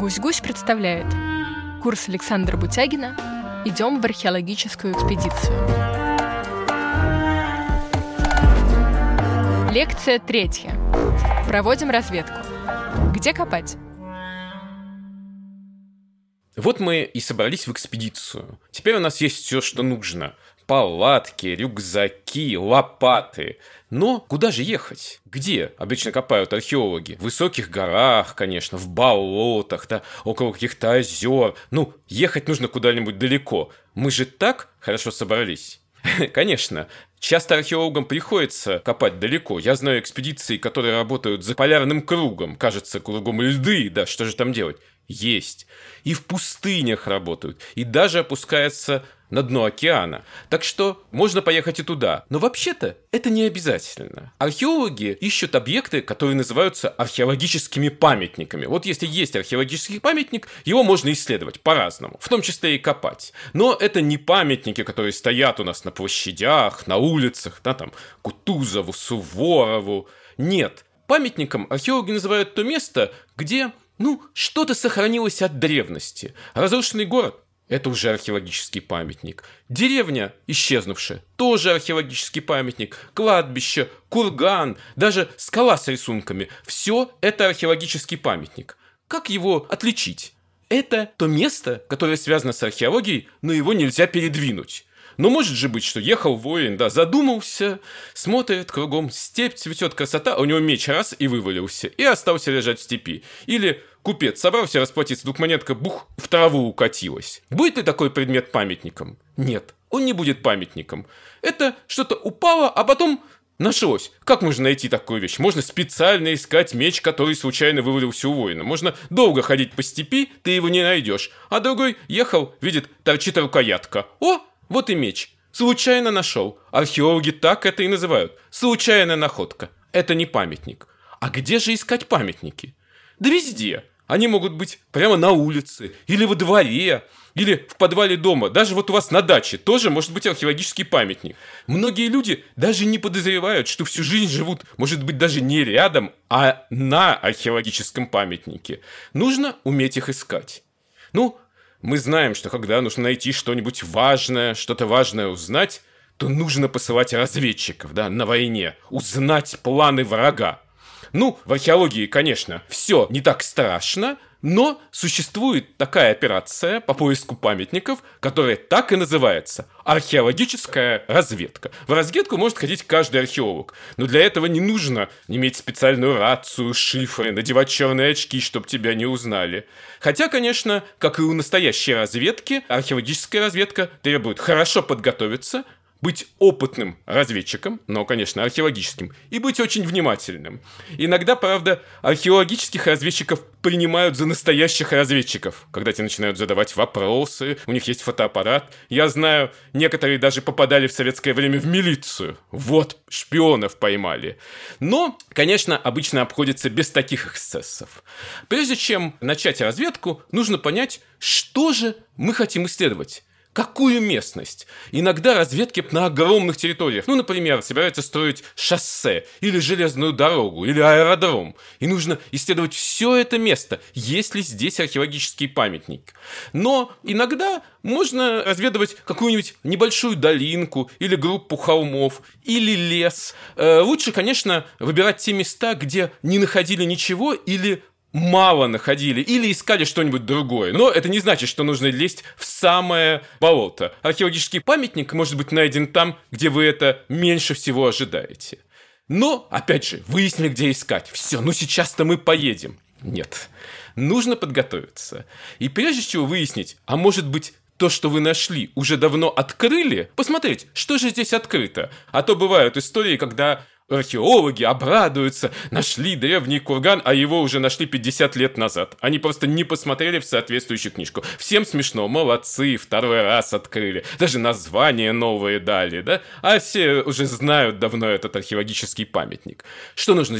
Гусь-Гусь представляет курс Александра Бутягина «Идем в археологическую экспедицию». Лекция 3. Проводим разведку. Где копать? Вот мы и собрались в экспедицию. Теперь у нас есть все, что нужно. Палатки, рюкзаки, лопаты. Но куда же ехать? Где обычно копают археологи? В высоких горах, конечно, в болотах, да, около каких-то озер. Ехать нужно куда-нибудь далеко. Мы же так хорошо собрались. Конечно, часто археологам приходится копать далеко. Я знаю экспедиции, которые работают за полярным кругом. Кажется, кругом льды, да, что же там делать? Есть. И в пустынях работают. И даже опускаются на дно океана. Так что можно поехать и туда. Но вообще-то это не обязательно. Археологи ищут объекты, которые называются археологическими памятниками. Вот если есть археологический памятник, его можно исследовать по-разному, в том числе и копать. Но это не памятники, которые стоят у нас на площадях, на улицах, да, там, Кутузову, Суворову. Нет. Памятником археологи называют то место, где что-то сохранилось от древности. Разрушенный город – это уже археологический памятник. Деревня, исчезнувшая, тоже археологический памятник. Кладбище, курган, даже скала с рисунками – все это археологический памятник. Как его отличить? Это то место, которое связано с археологией, но его нельзя передвинуть. Но может же быть, что ехал воин, да, задумался, смотрит кругом, степь цветет, красота, а у него меч раз и вывалился, и остался лежать в степи. Или купец собрался расплатиться, вдруг монетка, бух, в траву укатилась. Будет ли такой предмет памятником? Нет, он не будет памятником. Это что-то упало, а потом нашлось. Как можно найти такую вещь? Можно специально искать меч, который случайно вывалился у воина. Можно долго ходить по степи, ты его не найдешь. А другой ехал, видит, торчит рукоятка. О! Вот и меч. Случайно нашел. Археологи так это и называют. Случайная находка. Это не памятник. А где же искать памятники? Да везде. Они могут быть прямо на улице, или во дворе, или в подвале дома. Даже вот у вас на даче тоже может быть археологический памятник. Многие люди даже не подозревают, что всю жизнь живут, может быть, даже не рядом, а на археологическом памятнике. Нужно уметь их искать. Мы знаем, что когда нужно найти что-нибудь важное, что-то важное узнать, то нужно посылать разведчиков, да, на войне, узнать планы врага. В археологии, конечно, все не так страшно, но существует такая операция по поиску памятников, которая так и называется – археологическая разведка. В разведку может ходить каждый археолог, но для этого не нужно иметь специальную рацию, шифры, надевать черные очки, чтобы тебя не узнали. Хотя, конечно, как и у настоящей разведки, археологическая разведка требует хорошо подготовиться, быть опытным разведчиком, но, конечно, археологическим, и быть очень внимательным. Иногда, правда, археологических разведчиков принимают за настоящих разведчиков, когда те начинают задавать вопросы, у них есть фотоаппарат. Я знаю, некоторые даже попадали в советское время в милицию. Вот, шпионов поймали. Но, конечно, обычно обходится без таких эксцессов. Прежде чем начать разведку, нужно понять, что же мы хотим исследовать. Какую местность? Иногда разведки на огромных территориях. Например, собираются строить шоссе, или железную дорогу, или аэродром. И нужно исследовать все это место, есть ли здесь археологический памятник. Но иногда можно разведывать какую-нибудь небольшую долинку, или группу холмов, или лес. Лучше, конечно, выбирать те места, где не находили ничего, или мало находили, или искали что-нибудь другое. Но это не значит, что нужно лезть в самое болото. Археологический памятник может быть найден там, где вы это меньше всего ожидаете. Но, опять же, выяснили, где искать. Все, сейчас-то мы поедем. Нет, нужно подготовиться. И прежде всего выяснить, а может быть, то, что вы нашли, уже давно открыли, посмотреть, что же здесь открыто. А то бывают истории, когда археологи обрадуются, нашли древний курган, а его уже нашли 50 лет назад. Они просто не посмотрели в соответствующую книжку. Всем смешно, молодцы, второй раз открыли. Даже название новое дали, да? А все уже знают давно этот археологический памятник. Что нужно сделать?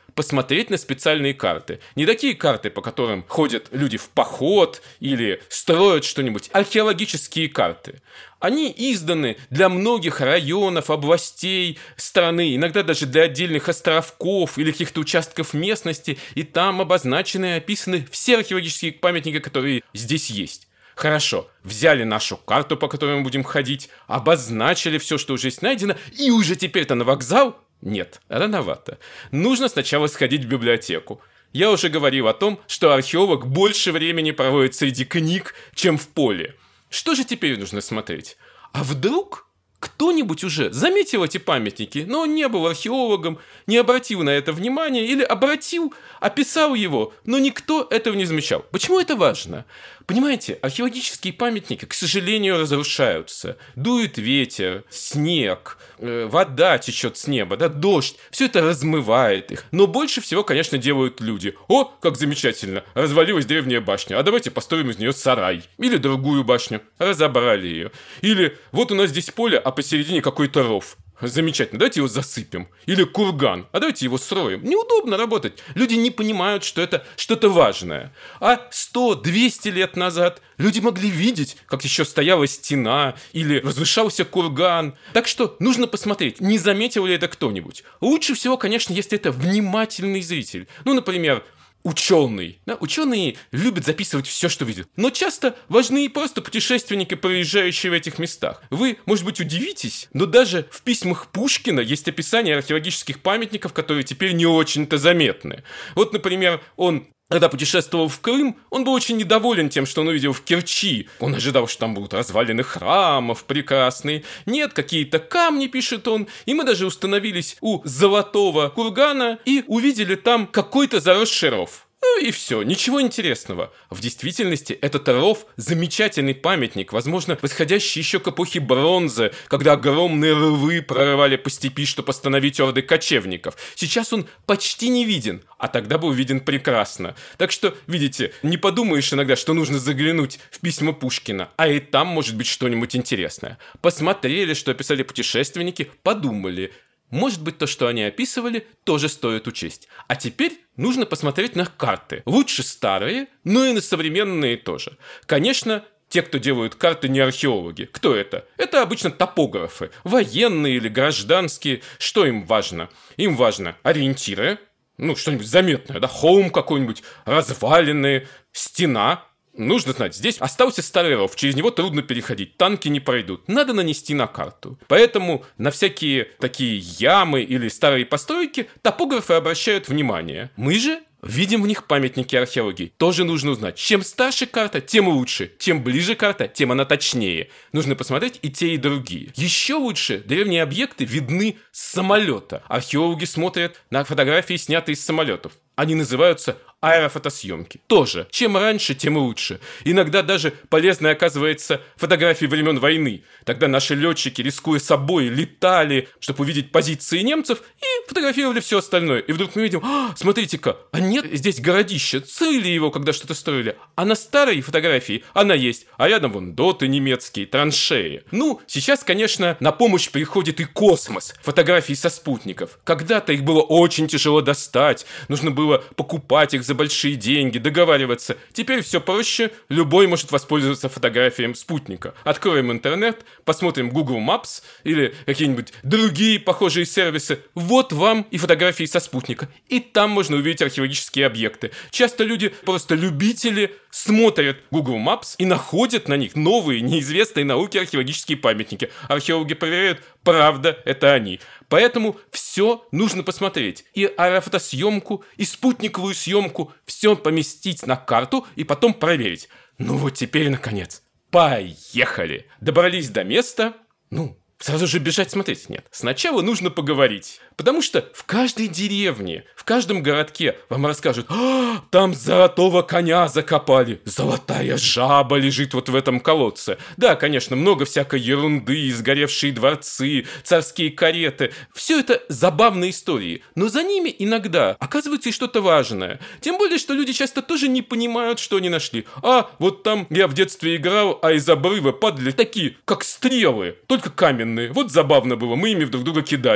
посмотреть на специальные карты. Не такие карты, по которым ходят люди в поход или строят что-нибудь. Археологические карты. Они изданы для многих районов, областей страны, иногда даже для отдельных островков или каких-то участков местности, и там обозначены и описаны все археологические памятники, которые здесь есть. Хорошо, взяли нашу карту, по которой мы будем ходить, обозначили все, что уже есть найдено, и уже теперь-то на вокзал? Нет, рановато. Нужно сначала сходить в библиотеку. Я уже говорил о том, что археолог больше времени проводит среди книг, чем в поле. Что же теперь нужно смотреть? А вдруг кто-нибудь уже заметил эти памятники, но он не был археологом, не обратил на это внимания, или обратил, описал его, но никто этого не замечал. Почему это важно? Понимаете, археологические памятники, к сожалению, разрушаются. Дует ветер, снег, вода течет с неба, да, дождь. Все это размывает их. Но больше всего, конечно, делают люди. О, как замечательно, развалилась древняя башня, а давайте построим из нее сарай. Или другую башню, разобрали ее. Или вот у нас здесь поле, а посередине какой-то ров. Замечательно, давайте его засыпем. Или курган, а давайте его строим. Неудобно работать. Люди не понимают, что это что-то важное. А 100-200 лет назад люди могли видеть, как еще стояла стена или возвышался курган. Так что нужно посмотреть, не заметил ли это кто-нибудь. Лучше всего, конечно, если это внимательный зритель. Ну, например, ученый. Да, ученые любят записывать все, что видят. Но часто важны и просто путешественники, проезжающие в этих местах. Вы, может быть, удивитесь, но даже в письмах Пушкина есть описание археологических памятников, которые теперь не очень-то заметны. Вот, например, когда путешествовал в Крым, он был очень недоволен тем, что он увидел в Керчи. Он ожидал, что там будут развалины храмов прекрасные. Нет, какие-то камни, пишет он. И мы даже установились у Золотого кургана и увидели там какой-то заросший ров. Ну и все, ничего интересного. В действительности этот ров замечательный памятник, возможно, восходящий еще к эпохе бронзы, когда огромные рвы прорывали по степи, чтобы остановить орды кочевников. Сейчас он почти не виден, а тогда был виден прекрасно. Так что, видите, не подумаешь иногда, что нужно заглянуть в письма Пушкина, а и там может быть что-нибудь интересное. Посмотрели, что описали путешественники, подумали. Может быть, то, что они описывали, тоже стоит учесть. А теперь нужно посмотреть на карты. Лучше старые, но и на современные тоже. Конечно, те, кто делают карты, не археологи. Кто это? Это обычно топографы. Военные или гражданские. Что им важно? Им важно ориентиры. Ну, что-нибудь заметное, да? Холм какой-нибудь, развалины, стена. Нужно знать, здесь остался старый ров, через него трудно переходить, танки не пройдут. Надо нанести на карту. Поэтому на всякие такие ямы или старые постройки топографы обращают внимание. Мы же видим в них памятники археологии. Тоже нужно узнать. Чем старше карта, тем лучше. Чем ближе карта, тем она точнее. Нужно посмотреть и те, и другие. Еще лучше древние объекты видны с самолета. Археологи смотрят на фотографии, снятые с самолетов. Они называются аэрофотосъемки. Тоже. Чем раньше, тем лучше. Иногда даже полезной оказывается фотографии времен войны. Тогда наши летчики, рискуя собой, летали, чтобы увидеть позиции немцев, и фотографировали все остальное. И вдруг мы видим, смотрите-ка, а нет здесь городище, цели его, когда что-то строили. А на старой фотографии она есть. А рядом вон доты немецкие, траншеи. Ну, сейчас, конечно, на помощь приходит и космос. Фотографии со спутников. Когда-то их было очень тяжело достать. Нужно было покупать их за большие деньги, договариваться. Теперь все проще, любой может воспользоваться фотографией спутника. Откроем интернет, посмотрим Google Maps или какие-нибудь другие похожие сервисы. Вот вам и фотографии со спутника. И там можно увидеть археологические объекты. Часто люди, просто любители, смотрят Google Maps и находят на них новые, неизвестные науке археологические памятники. Археологи проверяют, правда это они. Поэтому все нужно посмотреть. И аэрофотосъемку, и спутниковую съемку. Все поместить на карту и потом проверить. Ну вот теперь, наконец, поехали. Добрались до места. Сразу же бежать смотреть нет. Сначала нужно поговорить. Потому что в каждой деревне, в каждом городке вам расскажут: там золотого коня закопали, золотая жаба лежит вот в этом колодце. Да, конечно, много всякой ерунды, сгоревшие дворцы, царские кареты. Все это забавные истории. Но за ними иногда оказывается и что-то важное. Тем более, что люди часто тоже не понимают, что они нашли. Вот там я в детстве играл, а из обрыва падали такие, как стрелы, только каменные. Вот забавно было, мы ими друг друга кидались.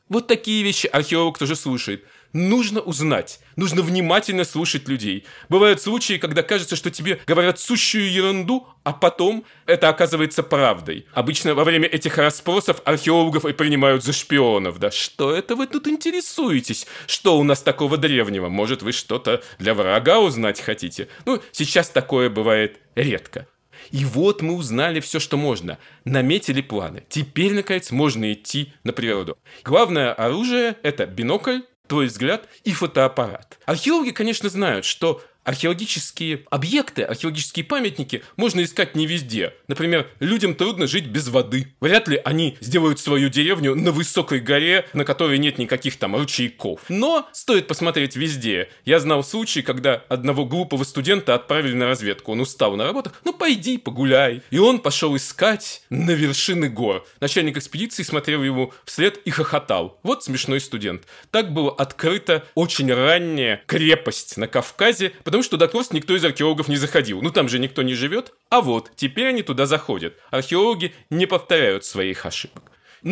Вот такие вещи археолог тоже слушает. Нужно узнать, нужно внимательно слушать людей. Бывают случаи, когда кажется, что тебе говорят сущую ерунду, а потом это оказывается правдой. Обычно во время этих расспросов археологов и принимают за шпионов. Да что это вы тут интересуетесь? Что у нас такого древнего? Может, вы что-то для врага узнать хотите? Сейчас такое бывает редко. И вот мы узнали все, что можно. Наметили планы. Теперь, наконец, можно идти на природу. Главное оружие – это бинокль, твой взгляд и фотоаппарат. Археологи, конечно, знают, что археологические объекты, археологические памятники можно искать не везде. Например, людям трудно жить без воды. Вряд ли они сделают свою деревню на высокой горе, на которой нет никаких там ручейков. Но стоит посмотреть везде. Я знал случай, когда одного глупого студента отправили на разведку. Он устал на работу. Пойди погуляй. И он пошел искать на вершины гор. Начальник экспедиции смотрел ему вслед и хохотал. Вот смешной студент. Так была открыта очень ранняя крепость на Кавказе, потому что туда просто никто из археологов не заходил. Там же никто не живет. А вот, теперь они туда заходят. Археологи не повторяют своих ошибок.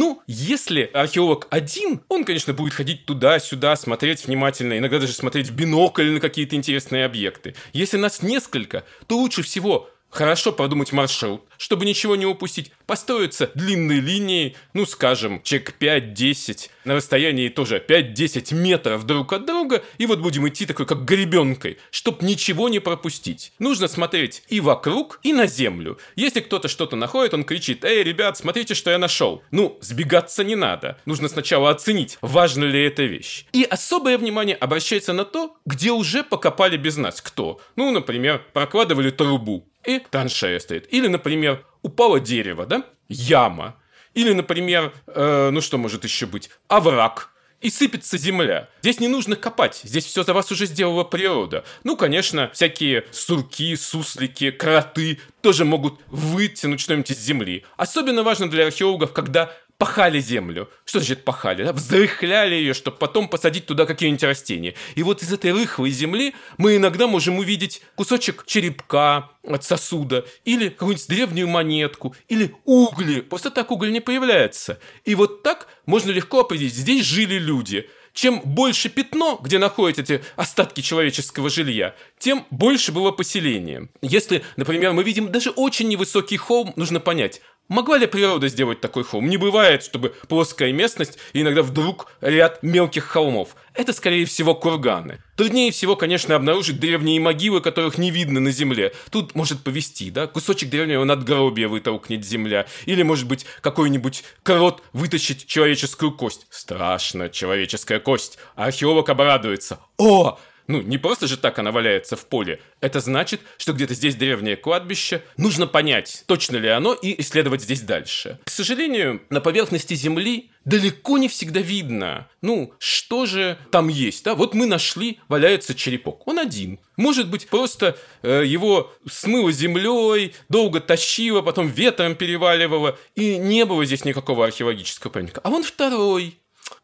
Если археолог один, он, конечно, будет ходить туда-сюда, смотреть внимательно, иногда даже смотреть в бинокль на какие-то интересные объекты. Если нас несколько, то лучше всего хорошо продумать маршрут, чтобы ничего не упустить. Построиться длинной линией, скажем, человек 5-10, на расстоянии тоже 5-10 метров друг от друга, и вот будем идти такой, как гребенкой, чтобы ничего не пропустить. Нужно смотреть и вокруг, и на землю. Если кто-то что-то находит, он кричит: «Эй, ребят, смотрите, что я нашел». Сбегаться не надо. Нужно сначала оценить, важна ли эта вещь. И особое внимание обращается на то, где уже покопали без нас. Кто? Например, прокладывали трубу. И траншея стоит. Или, например, упало дерево, да? Яма. Или, например, что может еще быть? Овраг. И сыпется земля. Здесь не нужно копать. Здесь все за вас уже сделала природа. Конечно, всякие сурки, суслики, кроты тоже могут вытянуть что-нибудь из земли. Особенно важно для археологов, когда пахали землю. Что значит пахали? Да? Взрыхляли ее, чтобы потом посадить туда какие-нибудь растения. И вот из этой рыхлой земли мы иногда можем увидеть кусочек черепка от сосуда, или какую-нибудь древнюю монетку, или угли. Просто так уголь не появляется. И вот так можно легко определить, здесь жили люди. Чем больше пятно, где находятся эти остатки человеческого жилья, тем больше было поселение. Если, например, мы видим даже очень невысокий холм, нужно понять, могла ли природа сделать такой холм? Не бывает, чтобы плоская местность и иногда вдруг ряд мелких холмов. Это, скорее всего, курганы. Труднее всего, конечно, обнаружить древние могилы, которых не видно на земле. Тут может повезти, да? Кусочек древнего надгробия вытолкнет земля. Или, может быть, какой-нибудь крот вытащить человеческую кость. Страшно, человеческая кость. А археолог обрадуется. О! Не просто же так она валяется в поле. Это значит, что где-то здесь древнее кладбище. Нужно понять, точно ли оно, и исследовать здесь дальше. К сожалению, на поверхности Земли далеко не всегда видно, что же там есть. Да? Вот мы нашли, валяется черепок. Он один. Может быть, просто его смыло землей, долго тащило, потом ветром переваливало, и не было здесь никакого археологического памятника. А вон второй.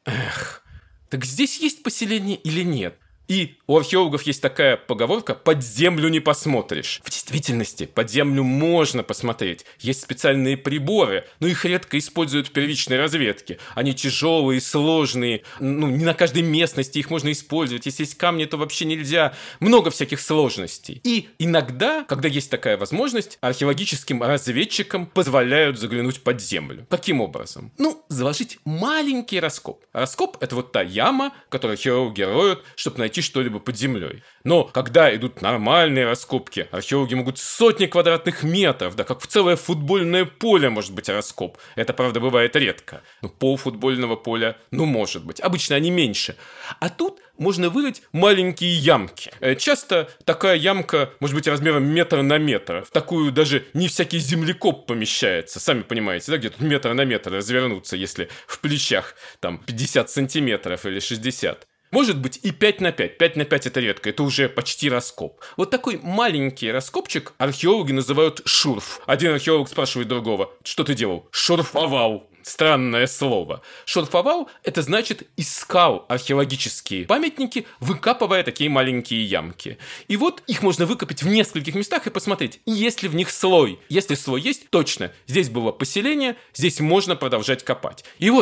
Так здесь есть поселение или нет? И у археологов есть такая поговорка: под землю не посмотришь. В действительности под землю можно посмотреть. Есть специальные приборы, но их редко используют в первичной разведке. Они тяжелые, сложные, не на каждой местности их можно использовать. Если есть камни, то вообще нельзя. Много всяких сложностей. И иногда, когда есть такая возможность, археологическим разведчикам позволяют заглянуть под землю. Каким образом? Заложить маленький раскоп. Раскоп — это вот та яма, которую археологи роют, чтобы найти что-либо под землей. Но когда идут нормальные раскопки, археологи могут сотни квадратных метров, да, как в целое футбольное поле может быть раскоп. Это, правда, бывает редко. Полфутбольного поля, может быть. Обычно они меньше. А тут можно вырыть маленькие ямки. Часто такая ямка может быть размером метр на метр. В такую даже не всякий землекоп помещается. Сами понимаете, да, где тут метр на метр развернуться, если в плечах там 50 сантиметров или 60. Может быть и 5 на 5. 5 на 5 это редко, это уже почти раскоп. Вот такой маленький раскопчик археологи называют шурф. Один археолог спрашивает другого: что ты делал? Шурфовал. Странное слово. Шурфовал — это значит искал археологические памятники, выкапывая такие маленькие ямки. И вот их можно выкопать в нескольких местах и посмотреть, есть ли в них слой. Если слой есть, точно, здесь было поселение, здесь можно продолжать копать. И вот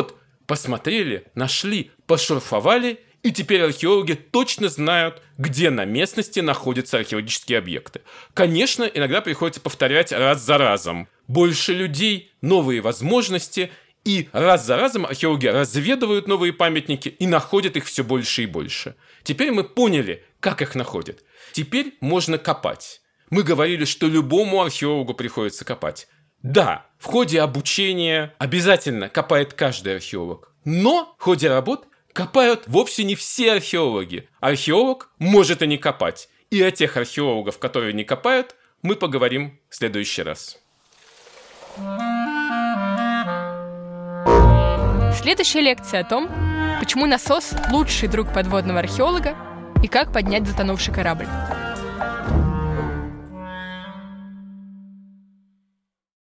посмотрели, нашли, пошурфовали, и теперь археологи точно знают, где на местности находятся археологические объекты. Конечно, иногда приходится повторять раз за разом. Больше людей, новые возможности, и раз за разом археологи разведывают новые памятники и находят их все больше и больше. Теперь мы поняли, как их находят. Теперь можно копать. Мы говорили, что любому археологу приходится копать. Да, в ходе обучения обязательно копает каждый археолог. Но в ходе работ копают вовсе не все археологи. Археолог может и не копать. И о тех археологов, которые не копают, мы поговорим в следующий раз. Следующая лекция о том, почему насос – лучший друг подводного археолога и как поднять затонувший корабль.